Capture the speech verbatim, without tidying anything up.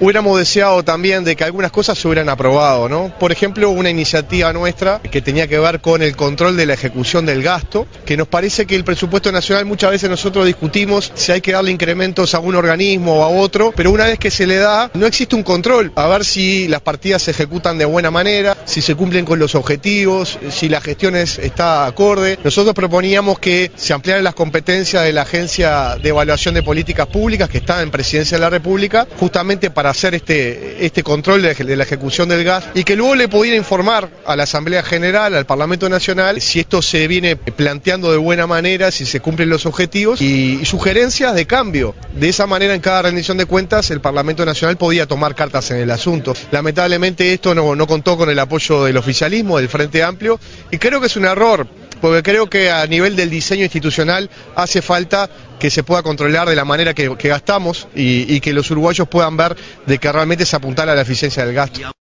Hubiéramos deseado también de que algunas cosas se hubieran aprobado, ¿no? Por ejemplo, una iniciativa nuestra que tenía que ver con el control de la ejecución del gasto, que nos parece que el presupuesto nacional muchas veces nosotros discutimos si hay que darle incrementos a un organismo o a otro, pero una vez que se le da, no existe un control, a ver si las partidas se ejecutan de buena manera, si se cumplen con los objetivos, si la gestión es, está acorde. Nosotros proponíamos que se ampliaran las competencias de la Agencia de Evaluación de Políticas Públicas, que está en Presidencia de la República, justamente para hacer este, este control de, de la ejecución del gas, y que luego le pudiera informar a la Asamblea General, al Parlamento Nacional, si esto se viene planteando de buena manera, si se cumplen los objetivos, y, y sugerencias de cambio. De esa manera, en cada rendición de cuentas, el Parlamento Nacional podía tomar cartas en el asunto. Lamentablemente esto no, no contó con el apoyo del oficialismo, del Frente Amplio, y creo que es un error, porque creo que a nivel del diseño institucional hace falta que se pueda controlar de la manera que, que gastamos y, y que los uruguayos puedan ver de que realmente se apuntala a la eficiencia del gasto.